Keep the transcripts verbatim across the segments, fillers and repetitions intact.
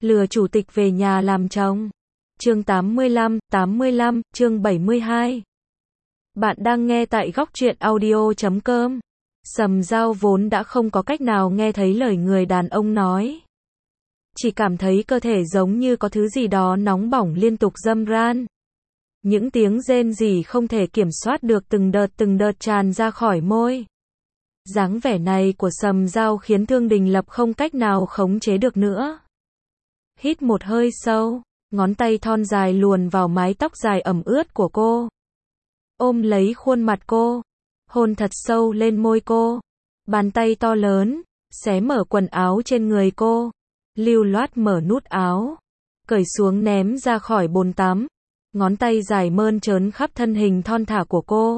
Lừa chủ tịch về nhà làm chồng. Chương tám mươi lăm, tám mươi lăm, chương bảy mươi hai. Bạn đang nghe tại góc truyện audio chấm com. Sầm Dao vốn đã không có cách nào nghe thấy lời người đàn ông nói. Chỉ cảm thấy cơ thể giống như có thứ gì đó nóng bỏng liên tục râm ran. Những tiếng rên rỉ không thể kiểm soát được từng đợt từng đợt tràn ra khỏi môi. Dáng vẻ này của Sầm Dao khiến Thương Đình Lập không cách nào khống chế được nữa. Hít một hơi sâu, ngón tay thon dài luồn vào mái tóc dài ẩm ướt của cô. Ôm lấy khuôn mặt cô, hôn thật sâu lên môi cô. Bàn tay to lớn, xé mở quần áo trên người cô, lưu loát mở nút áo, cởi xuống ném ra khỏi bồn tắm. Ngón tay dài mơn trớn khắp thân hình thon thả của cô.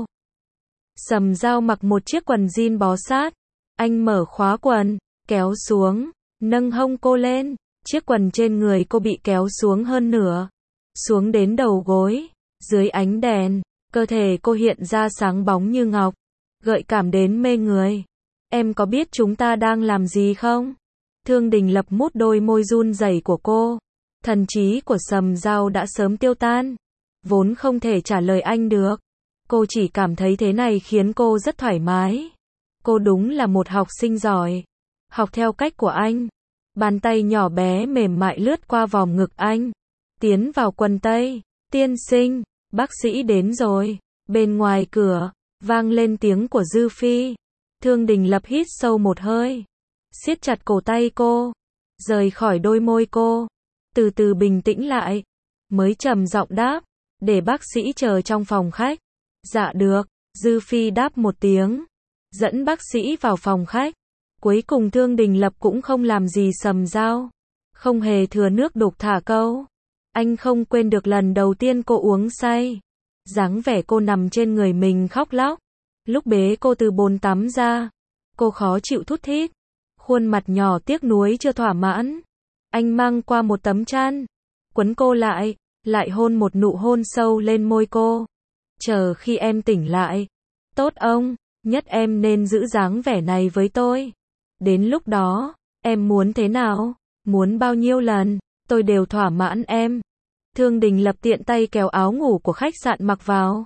Sầm Dao mặc một chiếc quần jean bó sát. Anh mở khóa quần, kéo xuống, nâng hông cô lên. Chiếc quần trên người cô bị kéo xuống hơn nửa, xuống đến đầu gối. Dưới ánh đèn, cơ thể cô hiện ra sáng bóng như ngọc, gợi cảm đến mê người. Em có biết chúng ta đang làm gì không? Thương Đình Lập mút đôi môi run rẩy của cô. Thần trí của Sầm Dao đã sớm tiêu tan, vốn không thể trả lời anh được. Cô chỉ cảm thấy thế này khiến cô rất thoải mái. Cô đúng là một học sinh giỏi. Học theo cách của anh. Bàn tay nhỏ bé mềm mại lướt qua vòng ngực anh, tiến vào quần tây. Tiên sinh, bác sĩ đến rồi. Bên ngoài cửa, vang lên tiếng của Dư Phi. Thương Đình Lập hít sâu một hơi, siết chặt cổ tay cô, rời khỏi đôi môi cô, từ từ bình tĩnh lại, mới trầm giọng đáp, để bác sĩ chờ trong phòng khách. Dạ được, Dư Phi đáp một tiếng, dẫn bác sĩ vào phòng khách. Cuối cùng Thương Đình Lập cũng không làm gì Sầm Dao, không hề thừa nước đục thả câu. Anh không quên được lần đầu tiên cô uống say, dáng vẻ cô nằm trên người mình khóc lóc. Lúc bế cô từ bồn tắm ra, cô khó chịu thút thít, khuôn mặt nhỏ tiếc nuối chưa thỏa mãn. Anh mang qua một tấm chăn, quấn cô lại, lại hôn một nụ hôn sâu lên môi cô. Chờ khi em tỉnh lại. Tốt ông, nhất em nên giữ dáng vẻ này với tôi. Đến lúc đó, em muốn thế nào, muốn bao nhiêu lần, tôi đều thỏa mãn em. Thương Đình Lập tiện tay kéo áo ngủ của khách sạn mặc vào.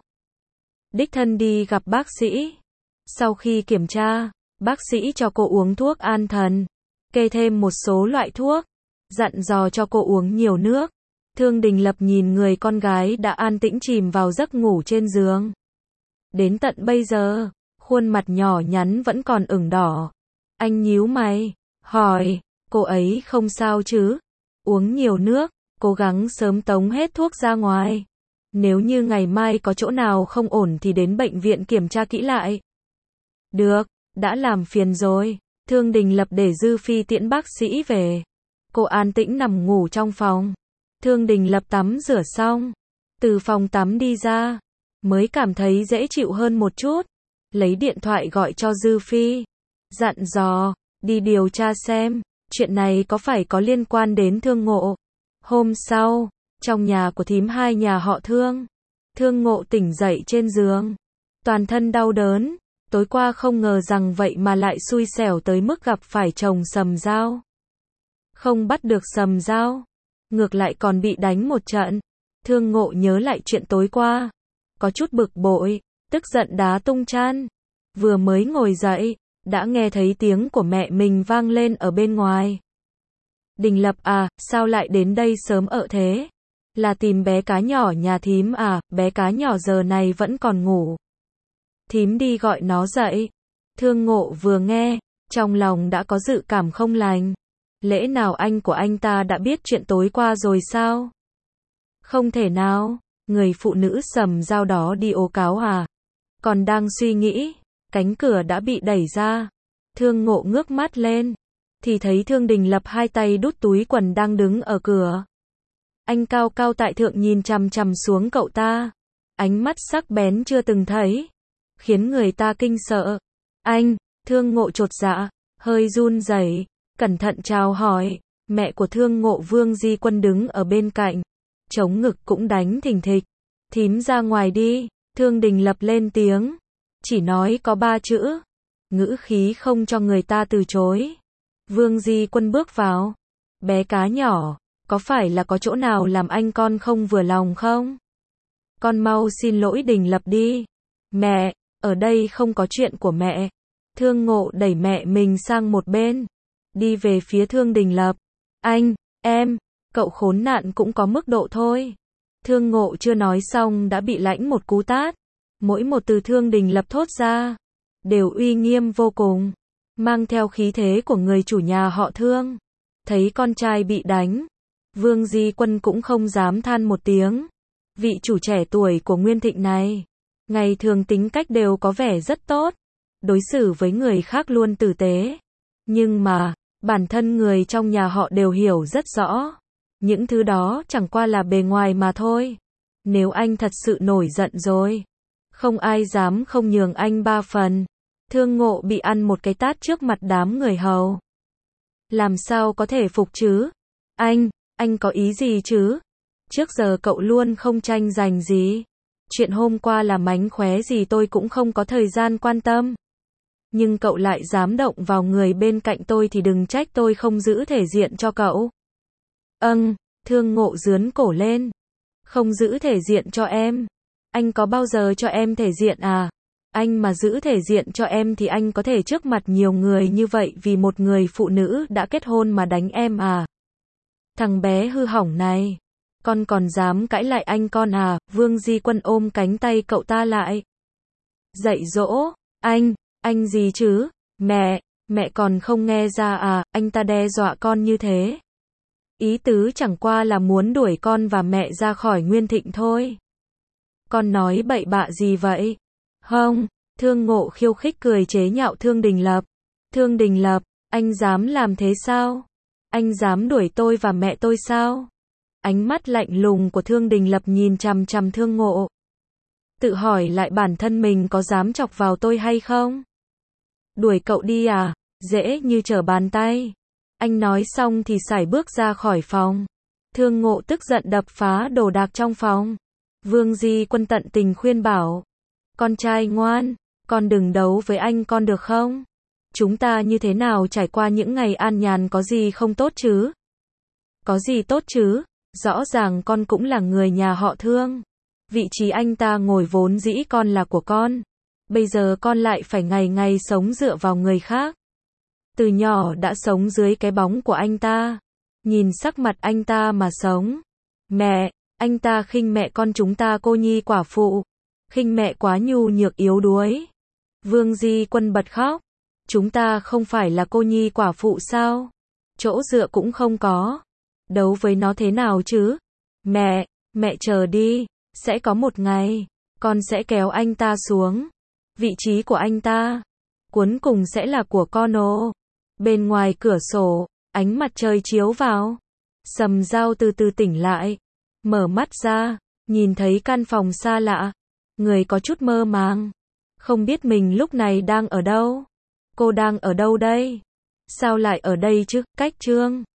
Đích thân đi gặp bác sĩ. Sau khi kiểm tra, bác sĩ cho cô uống thuốc an thần, kê thêm một số loại thuốc, dặn dò cho cô uống nhiều nước. Thương Đình Lập nhìn người con gái đã an tĩnh chìm vào giấc ngủ trên giường. Đến tận bây giờ, khuôn mặt nhỏ nhắn vẫn còn ửng đỏ. Anh nhíu mày, hỏi, cô ấy không sao chứ? Uống nhiều nước, cố gắng sớm tống hết thuốc ra ngoài. Nếu như ngày mai có chỗ nào không ổn thì đến bệnh viện kiểm tra kỹ lại. Được, đã làm phiền rồi. Thương Đình Lập để Dư Phi tiễn bác sĩ về. Cô an tĩnh nằm ngủ trong phòng. Thương Đình Lập tắm rửa xong, từ phòng tắm đi ra, mới cảm thấy dễ chịu hơn một chút. Lấy điện thoại gọi cho Dư Phi, dặn dò, đi điều tra xem, chuyện này có phải có liên quan đến Thương Ngộ. Hôm sau, trong nhà của thím hai nhà họ Thương, Thương Ngộ tỉnh dậy trên giường, toàn thân đau đớn, tối qua không ngờ rằng vậy mà lại xui xẻo tới mức gặp phải chồng Sầm Dao. Không bắt được Sầm Dao, ngược lại còn bị đánh một trận. Thương Ngộ nhớ lại chuyện tối qua, có chút bực bội, tức giận đá tung chăn. Vừa mới ngồi dậy, đã nghe thấy tiếng của mẹ mình vang lên ở bên ngoài. Đình Lập à, sao lại đến đây sớm ợ thế? Là tìm bé cá nhỏ nhà thím à? Bé cá nhỏ giờ này vẫn còn ngủ. Thím đi gọi nó dậy. Thương Ngộ vừa nghe, trong lòng đã có dự cảm không lành. Lẽ nào anh của anh ta đã biết chuyện tối qua rồi sao? Không thể nào, người phụ nữ Sầm Dao đó đi ố cáo à? Còn đang suy nghĩ, cánh cửa đã bị đẩy ra. Thương Ngộ ngước mắt lên, thì thấy Thương Đình Lập hai tay đút túi quần đang đứng ở cửa. Anh cao cao tại thượng nhìn chằm chằm xuống cậu ta, ánh mắt sắc bén chưa từng thấy, khiến người ta kinh sợ. Anh, Thương Ngộ chột dạ, hơi run rẩy, cẩn thận chào hỏi. Mẹ của Thương Ngộ Vương Di Quân đứng ở bên cạnh, chống ngực cũng đánh thình thịch. Thím ra ngoài đi. Thương Đình Lập lên tiếng, chỉ nói có ba chữ, ngữ khí không cho người ta từ chối. Vương Di Quân bước vào. Bé cá nhỏ, có phải là có chỗ nào làm anh con không vừa lòng không? Con mau xin lỗi Đình Lập đi. Mẹ, ở đây không có chuyện của mẹ. Thương Ngộ đẩy mẹ mình sang một bên, đi về phía Thương Đình Lập. Anh, em, cậu khốn nạn cũng có mức độ thôi. Thương Ngộ chưa nói xong đã bị lãnh một cú tát. Mỗi một từ Thương Đình Lập thốt ra, đều uy nghiêm vô cùng, mang theo khí thế của người chủ nhà họ Thương. Thấy con trai bị đánh, Vương Di Quân cũng không dám than một tiếng. Vị chủ trẻ tuổi của Nguyên Thịnh này, ngày thường tính cách đều có vẻ rất tốt, đối xử với người khác luôn tử tế. Nhưng mà, bản thân người trong nhà họ đều hiểu rất rõ. Những thứ đó chẳng qua là bề ngoài mà thôi. Nếu anh thật sự nổi giận rồi, không ai dám không nhường anh ba phần. Thương Ngộ bị ăn một cái tát trước mặt đám người hầu. Làm sao có thể phục chứ? Anh, anh có ý gì chứ? Trước giờ cậu luôn không tranh giành gì. Chuyện hôm qua là mánh khóe gì tôi cũng không có thời gian quan tâm. Nhưng cậu lại dám động vào người bên cạnh tôi thì đừng trách tôi không giữ thể diện cho cậu. Âng, Thương Ngộ giướn cổ lên. Không giữ thể diện cho em. Anh có bao giờ cho em thể diện à? Anh mà giữ thể diện cho em thì anh có thể trước mặt nhiều người như vậy vì một người phụ nữ đã kết hôn mà đánh em à? Thằng bé hư hỏng này, con còn dám cãi lại anh con à? Vương Di Quân ôm cánh tay cậu ta lại. Dạy dỗ, anh, anh gì chứ? Mẹ, mẹ còn không nghe ra à? Anh ta đe dọa con như thế. Ý tứ chẳng qua là muốn đuổi con và mẹ ra khỏi Nguyên Thịnh thôi. Con nói bậy bạ gì vậy? Không, Thương Ngộ khiêu khích cười chế nhạo Thương Đình Lập. Thương Đình Lập, anh dám làm thế sao? Anh dám đuổi tôi và mẹ tôi sao? Ánh mắt lạnh lùng của Thương Đình Lập nhìn chằm chằm Thương Ngộ. Tự hỏi lại bản thân mình có dám chọc vào tôi hay không? Đuổi cậu đi à? Dễ như trở bàn tay. Anh nói xong thì sải bước ra khỏi phòng. Thương Ngộ tức giận đập phá đồ đạc trong phòng. Vương Di Quân tận tình khuyên bảo. Con trai ngoan, con đừng đấu với anh con được không? Chúng ta như thế nào trải qua những ngày an nhàn có gì không tốt chứ? Có gì tốt chứ? Rõ ràng con cũng là người nhà họ Thương. Vị trí anh ta ngồi vốn dĩ con là của con. Bây giờ con lại phải ngày ngày sống dựa vào người khác. Từ nhỏ đã sống dưới cái bóng của anh ta. Nhìn sắc mặt anh ta mà sống. Mẹ, anh ta khinh mẹ con chúng ta cô nhi quả phụ. Khinh mẹ quá nhu nhược yếu đuối. Vương Di Quân bật khóc. Chúng ta không phải là cô nhi quả phụ sao? Chỗ dựa cũng không có. Đấu với nó thế nào chứ? Mẹ, mẹ chờ đi. Sẽ có một ngày, con sẽ kéo anh ta xuống. Vị trí của anh ta, cuối cùng sẽ là của con ồ. Bên ngoài cửa sổ, ánh mặt trời chiếu vào. Sầm Dao từ từ tỉnh lại. Mở mắt ra, nhìn thấy căn phòng xa lạ. Người có chút mơ màng. Không biết mình lúc này đang ở đâu. Cô đang ở đâu đây? Sao lại ở đây chứ? Cách Trương